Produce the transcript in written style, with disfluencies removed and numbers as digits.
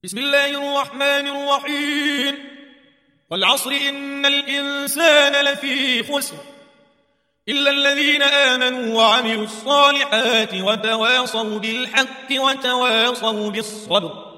بسم الله الرحمن الرحيم. والعصر إن الإنسان لفي خسر إلا الذين آمنوا وعملوا الصالحات وتواصوا بالحق وتواصوا بالصبر.